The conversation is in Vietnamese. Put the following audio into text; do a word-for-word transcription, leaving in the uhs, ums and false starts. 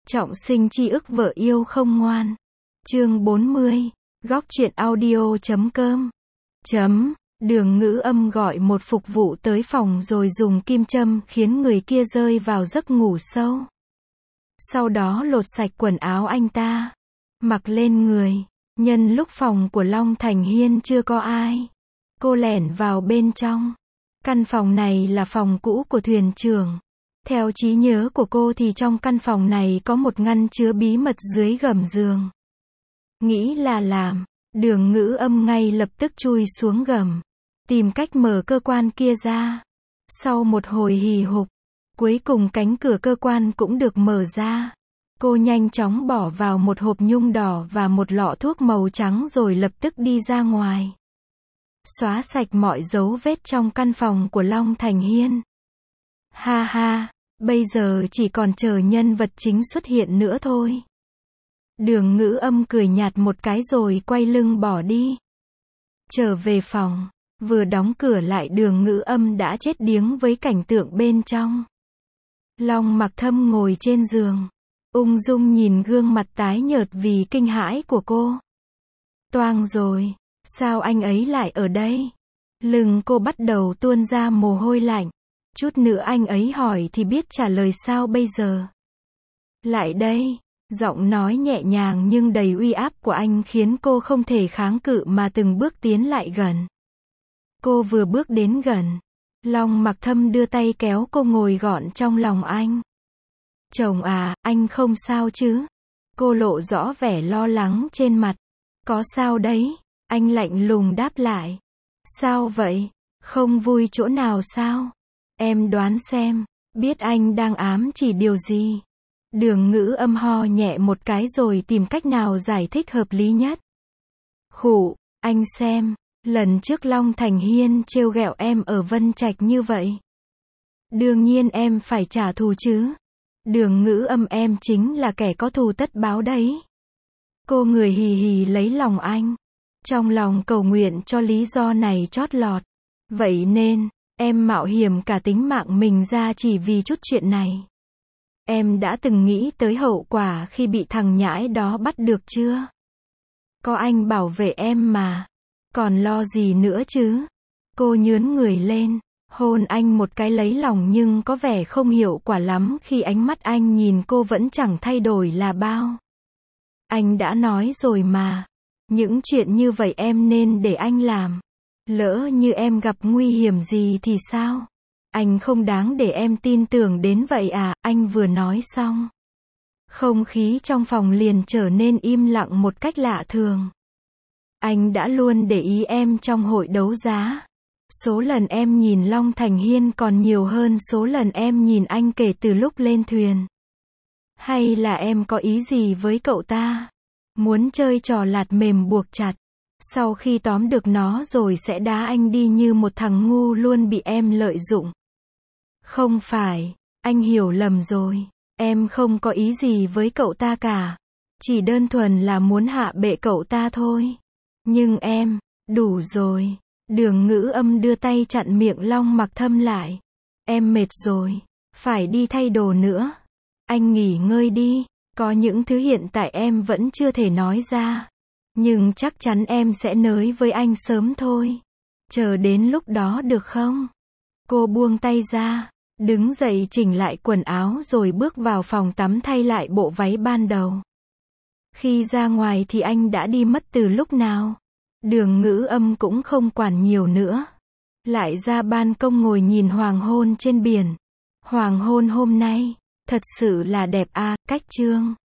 Trọng sinh chi ức vợ yêu không ngoan. Chương bốn mươi. Góc truyện audio chấm com. Chấm. Đường Ngữ Âm gọi một phục vụ tới phòng rồi dùng kim châm khiến người kia rơi vào giấc ngủ sâu. Sau đó lột sạch quần áo anh ta, mặc lên người. Nhân lúc phòng của Long Thành Hiên chưa có ai, cô lẻn vào bên trong. Căn phòng này là phòng cũ của thuyền trưởng. Theo trí nhớ của cô thì trong căn phòng này có một ngăn chứa bí mật dưới gầm giường. Nghĩ là làm, Đường Ngữ Âm ngay lập tức chui xuống gầm, tìm cách mở cơ quan kia ra. Sau một hồi hì hục, cuối cùng cánh cửa cơ quan cũng được mở ra. Cô nhanh chóng bỏ vào một hộp nhung đỏ và một lọ thuốc màu trắng rồi lập tức đi ra ngoài. Xóa sạch mọi dấu vết trong căn phòng của Long Thành Hiên. Ha ha, bây giờ chỉ còn chờ nhân vật chính xuất hiện nữa thôi. Đường Ngữ Âm cười nhạt một cái rồi quay lưng bỏ đi. Trở về phòng, vừa đóng cửa lại Đường Ngữ Âm đã chết điếng với cảnh tượng bên trong. Long Mặc Thâm ngồi trên giường, ung dung nhìn gương mặt tái nhợt vì kinh hãi của cô. Toang rồi, sao anh ấy lại ở đây? Lưng cô bắt đầu tuôn ra mồ hôi lạnh. Chút nữa anh ấy hỏi thì biết trả lời sao bây giờ? Lại đây, giọng nói nhẹ nhàng nhưng đầy uy áp của anh khiến cô không thể kháng cự mà từng bước tiến lại gần. Cô vừa bước đến gần, Long Mặc Thâm đưa tay kéo cô ngồi gọn trong lòng anh. Chồng à, anh không sao chứ? Cô lộ rõ vẻ lo lắng trên mặt. Có sao đấy? Anh lạnh lùng đáp lại. Sao vậy? Không vui chỗ nào sao? Em đoán xem, biết anh đang ám chỉ điều gì? Đường Ngữ Âm ho nhẹ một cái rồi tìm cách nào giải thích hợp lý nhất. Khụ, anh xem, lần trước Long Thành Hiên trêu ghẹo em ở Vân Trạch như vậy. Đương nhiên em phải trả thù chứ. Đường Ngữ Âm, em chính là kẻ có thù tất báo đấy. Cô người hì hì lấy lòng anh, trong lòng cầu nguyện cho lý do này chót lọt. Vậy nên, em mạo hiểm cả tính mạng mình ra chỉ vì chút chuyện này. Em đã từng nghĩ tới hậu quả khi bị thằng nhãi đó bắt được chưa? Có anh bảo vệ em mà. Còn lo gì nữa chứ? Cô nhướn người lên, hôn anh một cái lấy lòng nhưng có vẻ không hiệu quả lắm khi ánh mắt anh nhìn cô vẫn chẳng thay đổi là bao. Anh đã nói rồi mà. Những chuyện như vậy em nên để anh làm. Lỡ như em gặp nguy hiểm gì thì sao? Anh không đáng để em tin tưởng đến vậy à? Anh vừa nói xong, không khí trong phòng liền trở nên im lặng một cách lạ thường. Anh đã luôn để ý em trong hội đấu giá. Số lần em nhìn Long Thành Hiên còn nhiều hơn số lần em nhìn anh kể từ lúc lên thuyền. Hay là em có ý gì với cậu ta? Muốn chơi trò lạt mềm buộc chặt. Sau khi tóm được nó rồi sẽ đá anh đi như một thằng ngu luôn bị em lợi dụng. Không phải, anh hiểu lầm rồi. Em không có ý gì với cậu ta cả. Chỉ đơn thuần là muốn hạ bệ cậu ta thôi. Nhưng em, đủ rồi. Đường Ngữ Âm đưa tay chặn miệng Long Mặc Thâm lại. Em mệt rồi, phải đi thay đồ nữa. Anh nghỉ ngơi đi. Có những thứ hiện tại em vẫn chưa thể nói ra. Nhưng chắc chắn em sẽ nới với anh sớm thôi. Chờ đến lúc đó được không? Cô buông tay ra, đứng dậy chỉnh lại quần áo rồi bước vào phòng tắm thay lại bộ váy ban đầu. Khi ra ngoài thì anh đã đi mất từ lúc nào. Đường Ngữ Âm cũng không quản nhiều nữa. Lại ra ban công ngồi nhìn hoàng hôn trên biển. Hoàng hôn hôm nay, thật sự là đẹp a. Cách chương